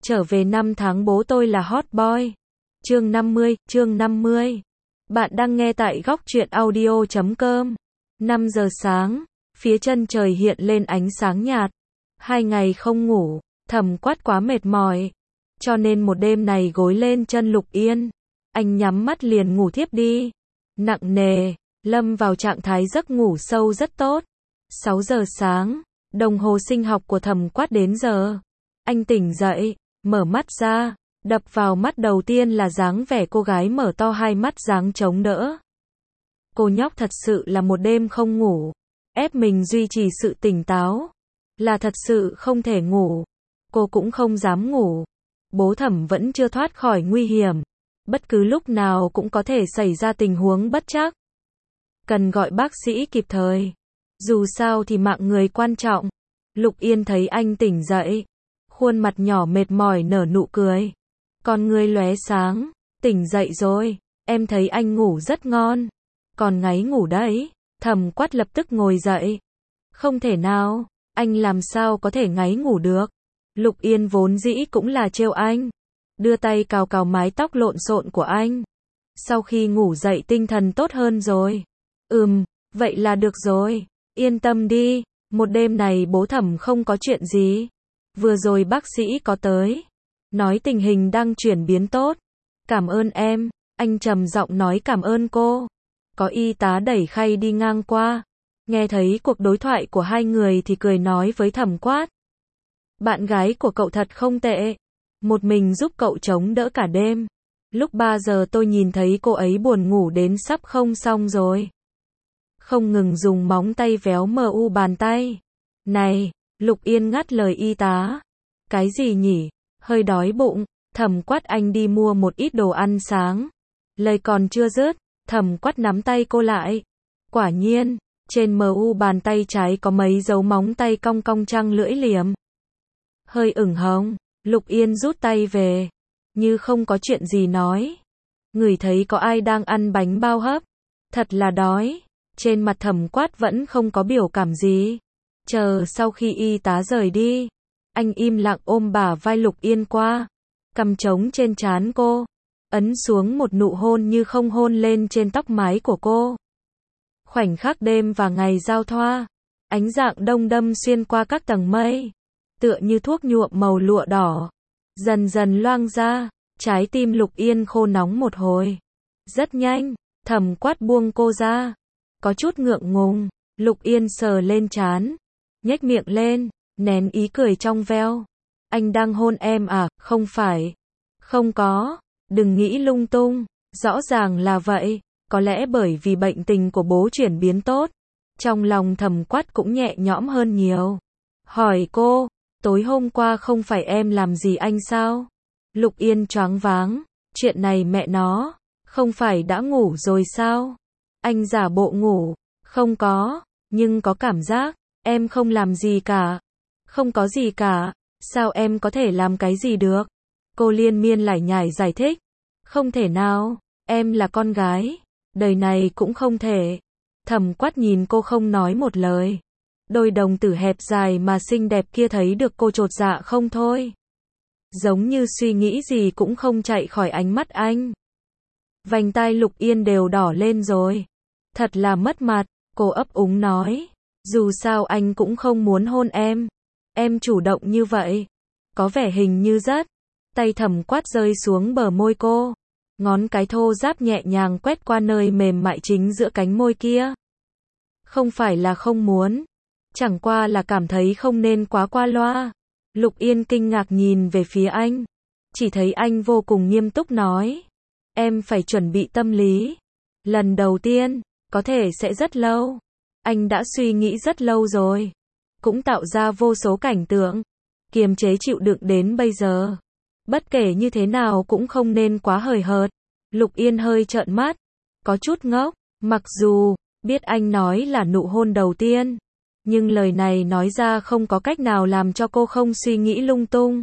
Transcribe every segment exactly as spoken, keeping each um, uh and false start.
Trở về năm tháng bố tôi là hot boy. Chương năm mươi, chương năm mươi. Bạn đang nghe tại góc truyện audio chấm com. năm giờ sáng, phía chân trời hiện lên ánh sáng nhạt. Hai ngày không ngủ, Thẩm Quát quá mệt mỏi, cho nên một đêm này gối lên chân Lục Yên, anh nhắm mắt liền ngủ thiếp đi. Nặng nề, lâm vào trạng thái giấc ngủ sâu rất tốt. sáu giờ sáng, đồng hồ sinh học của Thẩm Quát đến giờ. Anh tỉnh dậy, mở mắt ra, đập vào mắt đầu tiên là dáng vẻ cô gái mở to hai mắt dáng chống đỡ. Cô nhóc thật sự là một đêm không ngủ, ép mình duy trì sự tỉnh táo, là thật sự không thể ngủ. Cô cũng không dám ngủ. Bố Thẩm vẫn chưa thoát khỏi nguy hiểm, bất cứ lúc nào cũng có thể xảy ra tình huống bất trắc. Cần gọi bác sĩ kịp thời. Dù sao thì mạng người quan trọng. Lục Yên thấy anh tỉnh dậy, khuôn mặt nhỏ mệt mỏi nở nụ cười, con ngươi lóe sáng. Tỉnh dậy rồi, em thấy anh ngủ rất ngon, còn ngáy ngủ đấy. Thẩm Quát lập tức ngồi dậy. Không thể nào, anh làm sao có thể ngáy ngủ được. Lục Yên vốn dĩ cũng là trêu anh, đưa tay cào cào mái tóc lộn xộn của anh. Sau khi ngủ dậy tinh thần tốt hơn rồi. Ừm, vậy là được rồi, yên tâm đi, một đêm này bố Thẩm không có chuyện gì. Vừa rồi bác sĩ có tới, nói tình hình đang chuyển biến tốt. Cảm ơn em, anh trầm giọng nói cảm ơn cô. Có y tá đẩy khay đi ngang qua, nghe thấy cuộc đối thoại của hai người thì cười nói với Thẩm Quát. Bạn gái của cậu thật không tệ, một mình giúp cậu chống đỡ cả đêm. Lúc ba giờ tôi nhìn thấy cô ấy buồn ngủ đến sắp không xong rồi. Không ngừng dùng móng tay véo mờ u bàn tay. Này, Lục Yên ngắt lời y tá. Cái gì nhỉ? Hơi đói bụng. Thẩm Quát anh đi mua một ít đồ ăn sáng. Lời còn chưa dứt, Thẩm Quát nắm tay cô lại. Quả nhiên, trên mờ u bàn tay trái có mấy dấu móng tay cong cong trăng lưỡi liềm. Hơi ửng hồng, Lục Yên rút tay về, như không có chuyện gì nói. Ngửi thấy có ai đang ăn bánh bao hấp. Thật là đói. Trên mặt Thẩm Quát vẫn không có biểu cảm gì. Chờ sau khi y tá rời đi, anh im lặng ôm bả vai Lục Yên qua, cầm trống trên trán cô, ấn xuống một nụ hôn như không hôn lên trên tóc mái của cô. Khoảnh khắc đêm và ngày giao thoa, ánh dạng đông đâm xuyên qua các tầng mây, tựa như thuốc nhuộm màu lụa đỏ, dần dần loang ra. Trái tim Lục Yên khô nóng một hồi. Rất nhanh, Thẩm Quát buông cô ra, có chút ngượng ngùng. Lục Yên sờ lên trán, nhếch miệng lên, nén ý cười trong veo. Anh đang hôn em à? Không phải. Không có, đừng nghĩ lung tung, rõ ràng là vậy. Có lẽ bởi vì bệnh tình của bố chuyển biến tốt, trong lòng Thẩm Quát cũng nhẹ nhõm hơn nhiều. Hỏi cô, tối hôm qua không phải em làm gì anh sao? Lục Yên choáng váng, chuyện này mẹ nó, không phải đã ngủ rồi sao? Anh giả bộ ngủ, không có, nhưng có cảm giác, em không làm gì cả. Không có gì cả, sao em có thể làm cái gì được? Cô liên miên lải nhải giải thích. Không thể nào, em là con gái, đời này cũng không thể. Thẩm Quát nhìn cô không nói một lời. Đôi đồng tử hẹp dài mà xinh đẹp kia thấy được cô chột dạ không thôi. Giống như suy nghĩ gì cũng không chạy khỏi ánh mắt anh. Vành tai Lục Yên đều đỏ lên rồi. Thật là mất mặt, cô ấp úng nói. Dù sao anh cũng không muốn hôn em. Em chủ động như vậy, có vẻ hình như rất. Tay Thẩm Quát rơi xuống bờ môi cô, ngón cái thô ráp nhẹ nhàng quét qua nơi mềm mại chính giữa cánh môi kia. Không phải là không muốn, chẳng qua là cảm thấy không nên quá qua loa. Lục Yên kinh ngạc nhìn về phía anh, chỉ thấy anh vô cùng nghiêm túc nói. Em phải chuẩn bị tâm lý. Lần đầu tiên, có thể sẽ rất lâu. Anh đã suy nghĩ rất lâu rồi, cũng tạo ra vô số cảnh tượng, kiềm chế chịu đựng đến bây giờ. Bất kể như thế nào cũng không nên quá hời hợt. Lục Yên hơi trợn mắt, có chút ngốc, mặc dù biết anh nói là nụ hôn đầu tiên, nhưng lời này nói ra không có cách nào làm cho cô không suy nghĩ lung tung.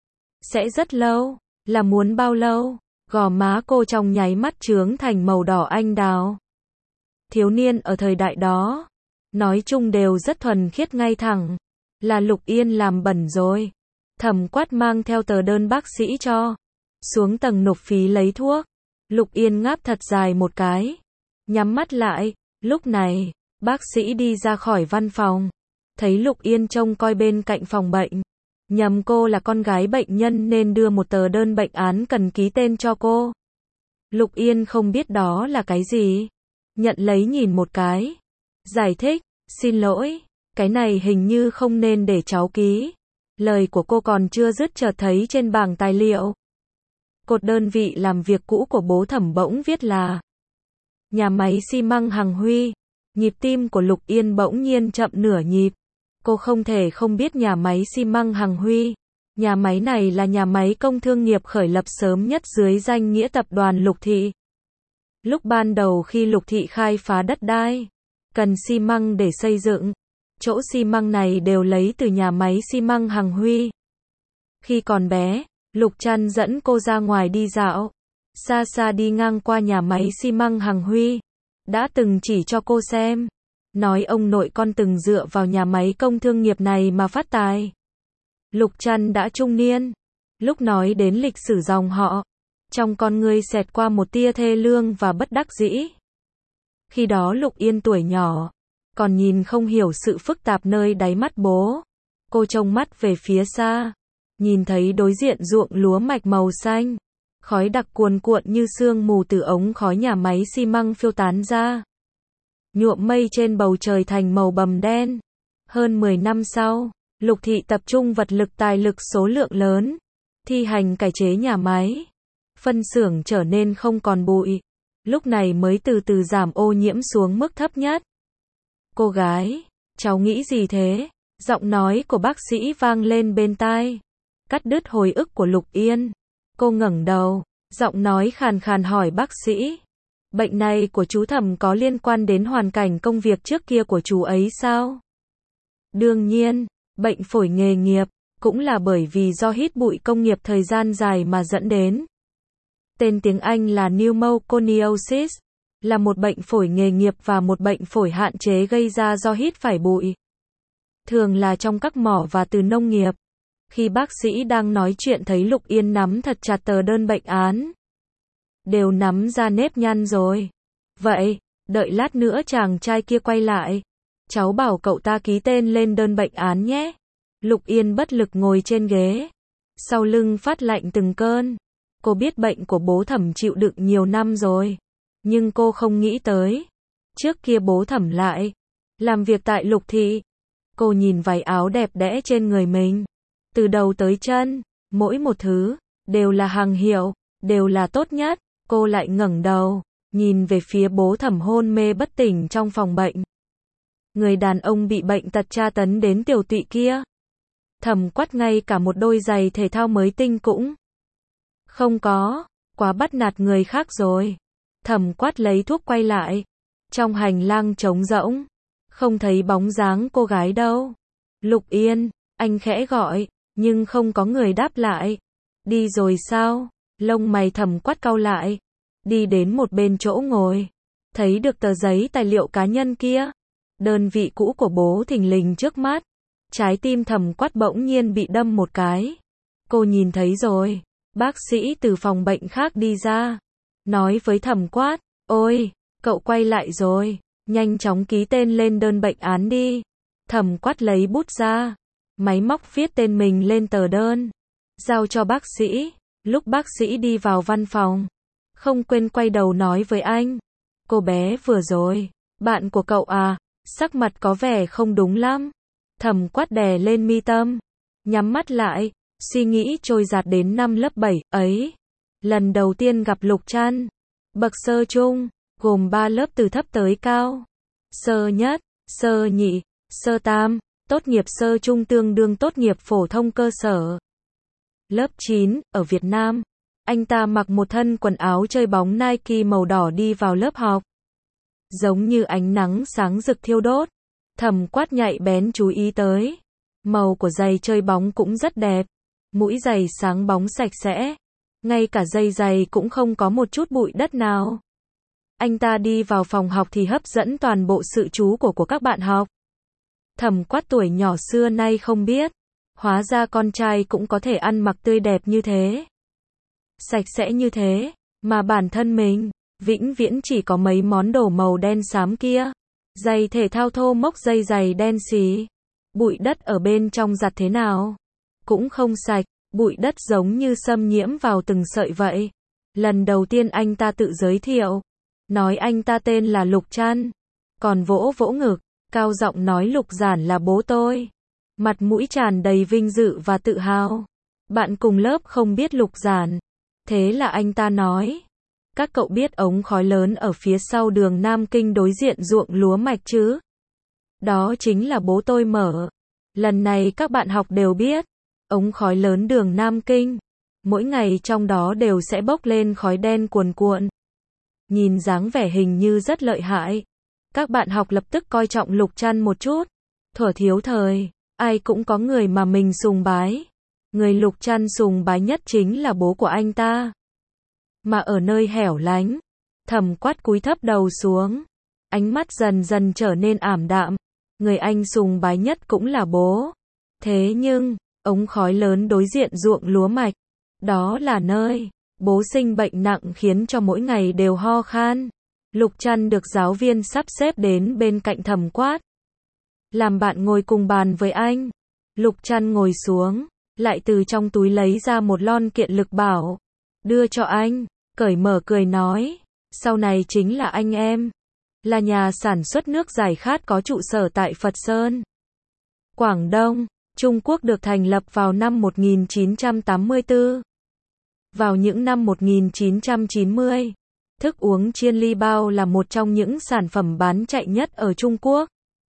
Sẽ rất lâu, là muốn bao lâu? Gò má cô trong nháy mắt chướng thành màu đỏ anh đào. Thiếu niên ở thời đại đó, nói chung đều rất thuần khiết ngay thẳng. Là Lục Yên làm bẩn rồi. Thẩm Quát mang theo tờ đơn bác sĩ cho. Xuống tầng nộp phí lấy thuốc. Lục Yên ngáp thật dài một cái. Nhắm mắt lại. Lúc này, bác sĩ đi ra khỏi văn phòng. Thấy Lục Yên trông coi bên cạnh phòng bệnh. Nhầm cô là con gái bệnh nhân nên đưa một tờ đơn bệnh án cần ký tên cho cô. Lục Yên không biết đó là cái gì. Nhận lấy nhìn một cái. Giải thích, xin lỗi, cái này hình như không nên để cháu ký. Lời của cô còn chưa dứt chợt thấy trên bảng tài liệu. Cột đơn vị làm việc cũ của bố Thẩm bỗng viết là nhà máy xi măng Hằng Huy. Nhịp tim của Lục Yên bỗng nhiên chậm nửa nhịp. Cô không thể không biết nhà máy xi măng Hằng Huy. Nhà máy này là nhà máy công thương nghiệp khởi lập sớm nhất dưới danh nghĩa tập đoàn Lục Thị. Lúc ban đầu khi Lục Thị khai phá đất đai, cần xi măng để xây dựng. Chỗ xi măng này đều lấy từ nhà máy xi măng Hằng Huy. Khi còn bé, Lục Trăn dẫn cô ra ngoài đi dạo. Xa xa đi ngang qua nhà máy xi măng Hằng Huy. Đã từng chỉ cho cô xem. Nói ông nội con từng dựa vào nhà máy công thương nghiệp này mà phát tài. Lục Trăn đã trung niên. Lúc nói đến lịch sử dòng họ, trong con ngươi xẹt qua một tia thê lương và bất đắc dĩ. Khi đó Lục Yên tuổi nhỏ, còn nhìn không hiểu sự phức tạp nơi đáy mắt bố. Cô trông mắt về phía xa, nhìn thấy đối diện ruộng lúa mạch màu xanh. Khói đặc cuồn cuộn như sương mù từ ống khói nhà máy xi măng phiêu tán ra. Nhuộm mây trên bầu trời thành màu bầm đen. Hơn mười năm sau, Lục Thị tập trung vật lực tài lực số lượng lớn, thi hành cải chế nhà máy. Phân xưởng trở nên không còn bụi. Lúc này mới từ từ giảm ô nhiễm xuống mức thấp nhất. Cô gái, cháu nghĩ gì thế? Giọng nói của bác sĩ vang lên bên tai. Cắt đứt hồi ức của Lục Yên. Cô ngẩng đầu, giọng nói khàn khàn hỏi bác sĩ. Bệnh này của chú Thẩm có liên quan đến hoàn cảnh công việc trước kia của chú ấy sao? Đương nhiên, bệnh phổi nghề nghiệp, cũng là bởi vì do hít bụi công nghiệp thời gian dài mà dẫn đến. Tên tiếng Anh là pneumoconiosis, là một bệnh phổi nghề nghiệp và một bệnh phổi hạn chế gây ra do hít phải bụi. Thường là trong các mỏ và từ nông nghiệp. Khi bác sĩ đang nói chuyện thấy Lục Yên nắm thật chặt tờ đơn bệnh án. Đều nắm ra nếp nhăn rồi. Vậy, đợi lát nữa chàng trai kia quay lại. Cháu bảo cậu ta ký tên lên đơn bệnh án nhé. Lục Yên bất lực ngồi trên ghế. Sau lưng phát lạnh từng cơn. Cô biết bệnh của bố Thẩm chịu đựng nhiều năm rồi. Nhưng cô không nghĩ tới. Trước kia bố Thẩm lại làm việc tại Lục Thị. Cô nhìn váy áo đẹp đẽ trên người mình. Từ đầu tới chân, mỗi một thứ, đều là hàng hiệu, đều là tốt nhất. Cô lại ngẩng đầu, nhìn về phía bố Thẩm hôn mê bất tỉnh trong phòng bệnh. Người đàn ông bị bệnh tật tra tấn đến tiểu tụy kia. Thẩm Quát ngay cả một đôi giày thể thao mới tinh cũng không có, quá bắt nạt người khác rồi. Thẩm Quát lấy thuốc quay lại. Trong hành lang trống rỗng, không thấy bóng dáng cô gái đâu. Lục Yên, anh khẽ gọi, nhưng không có người đáp lại. Đi rồi sao? Lông mày Thẩm Quát cau lại. Đi đến một bên chỗ ngồi. Thấy được tờ giấy tài liệu cá nhân kia. Đơn vị cũ của bố thình lình trước mắt. Trái tim Thẩm Quát bỗng nhiên bị đâm một cái. Cô nhìn thấy rồi. Bác sĩ từ phòng bệnh khác đi ra. Nói với Thẩm Quát. Ôi, cậu quay lại rồi. Nhanh chóng ký tên lên đơn bệnh án đi. Thẩm Quát lấy bút ra. Máy móc viết tên mình lên tờ đơn. Giao cho bác sĩ. Lúc bác sĩ đi vào văn phòng. Không quên quay đầu nói với anh. Cô bé vừa rồi. Bạn của cậu à. Sắc mặt có vẻ không đúng lắm. Thẩm Quát đè lên mi tâm. Nhắm mắt lại. Suy nghĩ trôi dạt đến năm lớp bảy ấy. Lần đầu tiên gặp Lục Trăn. Bậc sơ trung. Gồm ba lớp từ thấp tới cao. Sơ nhất, sơ nhị, sơ tam. Tốt nghiệp sơ trung tương đương tốt nghiệp phổ thông cơ sở. Lớp chín, ở Việt Nam. Anh ta mặc một thân quần áo chơi bóng Nike màu đỏ đi vào lớp học. Giống như ánh nắng sáng rực thiêu đốt. Thẩm Quát nhạy bén chú ý tới. Màu của giày chơi bóng cũng rất đẹp. Mũi giày sáng bóng sạch sẽ. Ngay cả dây giày cũng không có một chút bụi đất nào. Anh ta đi vào phòng học thì hấp dẫn toàn bộ sự chú của của các bạn học. Thẩm Quát tuổi nhỏ xưa nay không biết. Hóa ra con trai cũng có thể ăn mặc tươi đẹp như thế. Sạch sẽ như thế, mà bản thân mình, vĩnh viễn chỉ có mấy món đồ màu đen xám kia. Giày thể thao thô mốc dây giày đen xì. Bụi đất ở bên trong giặt thế nào? Cũng không sạch, bụi đất giống như xâm nhiễm vào từng sợi vậy. Lần đầu tiên anh ta tự giới thiệu, nói anh ta tên là Lục Trăn, còn vỗ vỗ ngực, cao giọng nói Lục Giản là bố tôi. Mặt mũi tràn đầy vinh dự và tự hào. Bạn cùng lớp không biết Lục Giản. Thế là anh ta nói, các cậu biết ống khói lớn ở phía sau đường Nam Kinh đối diện ruộng lúa mạch chứ? Đó chính là bố tôi mở. Lần này các bạn học đều biết, ống khói lớn đường Nam Kinh, mỗi ngày trong đó đều sẽ bốc lên khói đen cuồn cuộn. Nhìn dáng vẻ hình như rất lợi hại. Các bạn học lập tức coi trọng Lục Trăn một chút. Thuở thiếu thời, ai cũng có người mà mình sùng bái. Người Lục Trăn sùng bái nhất chính là bố của anh ta. Mà ở nơi hẻo lánh, Thẩm Quát cúi thấp đầu xuống, ánh mắt dần dần trở nên ảm đạm. Người anh sùng bái nhất cũng là bố. Thế nhưng, ống khói lớn đối diện ruộng lúa mạch, đó là nơi bố sinh bệnh nặng khiến cho mỗi ngày đều ho khan. Lục Trăn được giáo viên sắp xếp đến bên cạnh Thẩm Quát, làm bạn ngồi cùng bàn với anh. Lục Trăn ngồi xuống, lại từ trong túi lấy ra một lon kiện lực bảo, đưa cho anh, cởi mở cười nói, sau này chính là anh em. Là nhà sản xuất nước giải khát có trụ sở tại Phật Sơn, Quảng Đông, Trung Quốc, được thành lập vào năm một nghìn chín trăm tám mươi tư. Vào những năm một nghìn chín trăm chín mươi, thức uống chiên ly bao là một trong những sản phẩm bán chạy nhất ở Trung Quốc.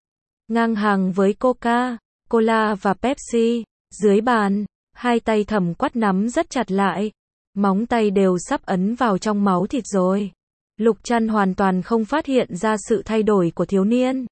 Ngang hàng với Coca, Cola và Pepsi. Dưới bàn, hai tay Thẩm Quát nắm rất chặt lại, móng tay đều sắp ấn vào trong máu thịt rồi. Lục Trăn hoàn toàn không phát hiện ra sự thay đổi của thiếu niên.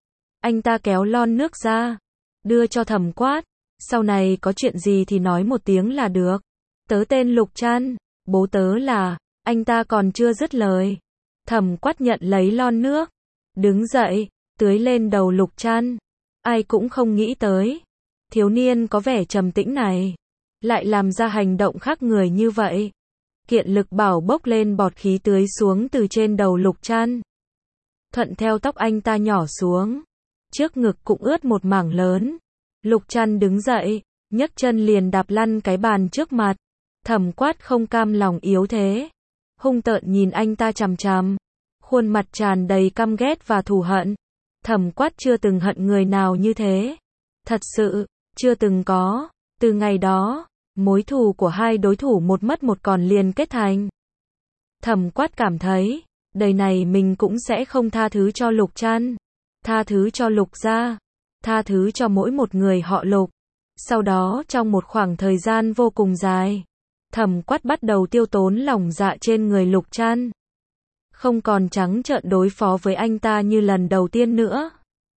Anh ta kéo lon nước ra, đưa cho Thẩm Quát, sau này có chuyện gì thì nói một tiếng là được. Tớ tên Lục Trăn, bố tớ là, anh ta còn chưa dứt lời. Thẩm Quát nhận lấy lon nước, đứng dậy, tưới lên đầu Lục Trăn. Ai cũng không nghĩ tới, thiếu niên có vẻ trầm tĩnh này, lại làm ra hành động khác người như vậy. Kiện lực bảo bốc lên bọt khí tưới xuống từ trên đầu Lục Trăn, thuận theo tóc anh ta nhỏ xuống, trước ngực cũng ướt một mảng lớn. Lục Trăn đứng dậy, nhấc chân liền đạp lăn cái bàn trước mặt. Thẩm Quát không cam lòng yếu thế, hung tợn nhìn anh ta chằm chằm, khuôn mặt tràn đầy căm ghét và thù hận. Thẩm Quát chưa từng hận người nào như thế, thật sự, chưa từng có. Từ ngày đó, mối thù của hai đối thủ một mất một còn liền kết thành. Thẩm Quát cảm thấy, đời này mình cũng sẽ không tha thứ cho Lục Trăn, tha thứ cho Lục gia, tha thứ cho mỗi một người họ Lục. Sau đó trong một khoảng thời gian vô cùng dài, Thẩm Quát bắt đầu tiêu tốn lòng dạ trên người Lục Trăn, không còn trắng trợn đối phó với anh ta như lần đầu tiên nữa.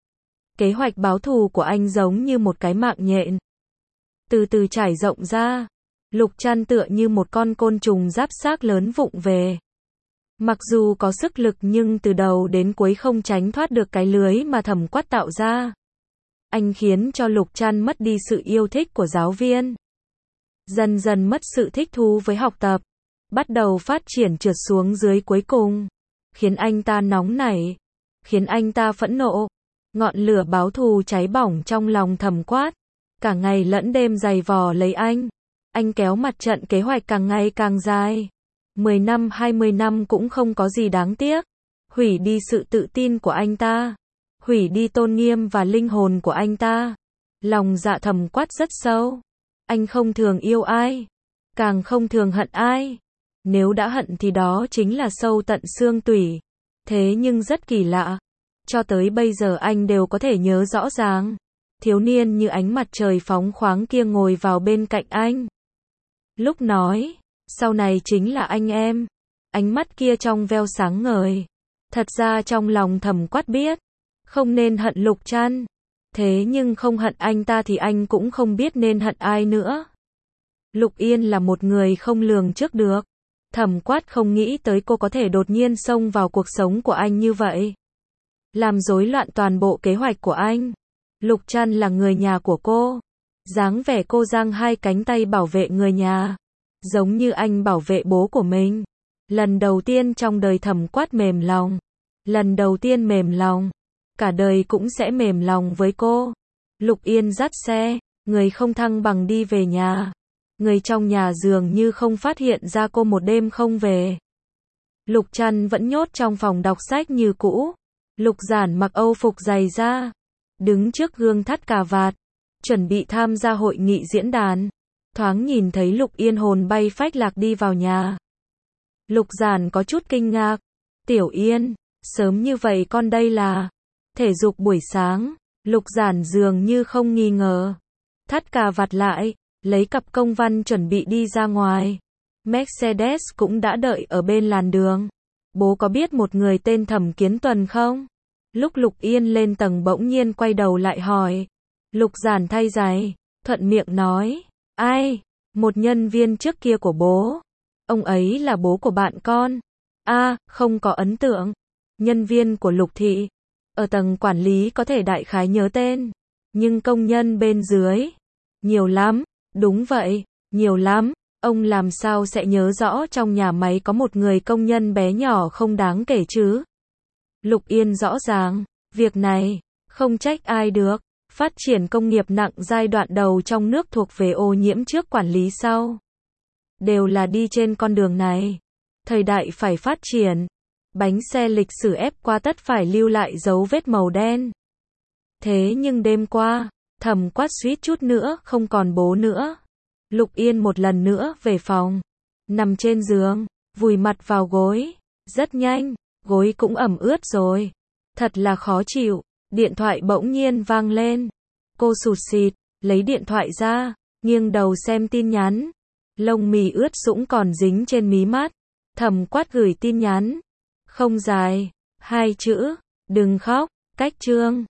Kế hoạch báo thù của anh giống như một cái mạng nhện, từ từ trải rộng ra. Lục Trăn tựa như một con côn trùng giáp xác lớn vụng về. Mặc dù có sức lực nhưng từ đầu đến cuối không tránh thoát được cái lưới mà Thẩm Quát tạo ra. Anh khiến cho Lục Trăn mất đi sự yêu thích của giáo viên, dần dần mất sự thích thú với học tập, bắt đầu phát triển trượt xuống dưới, cuối cùng khiến anh ta nóng nảy, khiến anh ta phẫn nộ. Ngọn lửa báo thù cháy bỏng trong lòng Thẩm Quát, cả ngày lẫn đêm giày vò lấy anh. Anh kéo mặt trận kế hoạch càng ngày càng dài. mười năm, hai mươi năm cũng không có gì đáng tiếc. Hủy đi sự tự tin của anh ta, hủy đi tôn nghiêm và linh hồn của anh ta. Lòng dạ Thẩm Quát rất sâu. Anh không thường yêu ai, càng không thường hận ai. Nếu đã hận thì đó chính là sâu tận xương tủy. Thế nhưng rất kỳ lạ, cho tới bây giờ anh đều có thể nhớ rõ ràng. Thiếu niên như ánh mặt trời phóng khoáng kia ngồi vào bên cạnh anh. Lúc nói, sau này chính là anh em. Ánh mắt kia trong veo sáng ngời. Thật ra trong lòng Thẩm Quát biết, không nên hận Lục Trăn. Thế nhưng không hận anh ta thì anh cũng không biết nên hận ai nữa. Lục Yên là một người không lường trước được. Thẩm Quát không nghĩ tới cô có thể đột nhiên xông vào cuộc sống của anh như vậy, làm rối loạn toàn bộ kế hoạch của anh. Lục Trăn là người nhà của cô, Dáng vẻ cô giang hai cánh tay bảo vệ người nhà, giống như anh bảo vệ bố của mình. Lần đầu tiên trong đời Thẩm Quát mềm lòng. Lần đầu tiên mềm lòng. Cả đời cũng sẽ mềm lòng với cô. Lục Yên dắt xe, người không thăng bằng đi về nhà. Người trong nhà dường như không phát hiện ra cô một đêm không về. Lục Trăn vẫn nhốt trong phòng đọc sách như cũ. Lục Giản mặc Âu phục dày da, đứng trước gương thắt cà vạt, chuẩn bị tham gia hội nghị diễn đàn. Thoáng nhìn thấy Lục Yên hồn bay phách lạc đi vào nhà. Lục Giản có chút kinh ngạc. Tiểu Yên, sớm như vậy con đây là thể dục buổi sáng. Lục Giản dường như không nghi ngờ. Thắt cà vạt lại, lấy cặp công văn chuẩn bị đi ra ngoài. Mercedes cũng đã đợi ở bên làn đường. Bố có biết một người tên Thẩm Kiến Tuần không? Lúc Lục Yên lên tầng bỗng nhiên quay đầu lại hỏi. Lục Giản thay giày, thuận miệng nói. Ai? Một nhân viên trước kia của bố. Ông ấy là bố của bạn con. A, à, không có ấn tượng. Nhân viên của Lục Thị. Ở tầng quản lý có thể đại khái nhớ tên. Nhưng công nhân bên dưới. Nhiều lắm. Đúng vậy, nhiều lắm. Ông làm sao sẽ nhớ rõ trong nhà máy có một người công nhân bé nhỏ không đáng kể chứ? Lục Yên rõ ràng, việc này, không trách ai được. Phát triển công nghiệp nặng giai đoạn đầu trong nước thuộc về ô nhiễm trước quản lý sau. Đều là đi trên con đường này. Thời đại phải phát triển. Bánh xe lịch sử ép qua tất phải lưu lại dấu vết màu đen. Thế nhưng đêm qua, Thẩm Quát suýt chút nữa không còn bố nữa. Lục Yên một lần nữa về phòng. Nằm trên giường, vùi mặt vào gối. Rất nhanh, gối cũng ẩm ướt rồi. Thật là khó chịu. Điện thoại bỗng nhiên vang lên. Cô sụt sịt, lấy điện thoại ra, nghiêng đầu xem tin nhắn. Lông mì ướt sũng còn dính trên mí mắt. Thẩm Quát gửi tin nhắn. Không dài, hai chữ, đừng khóc, cách chương.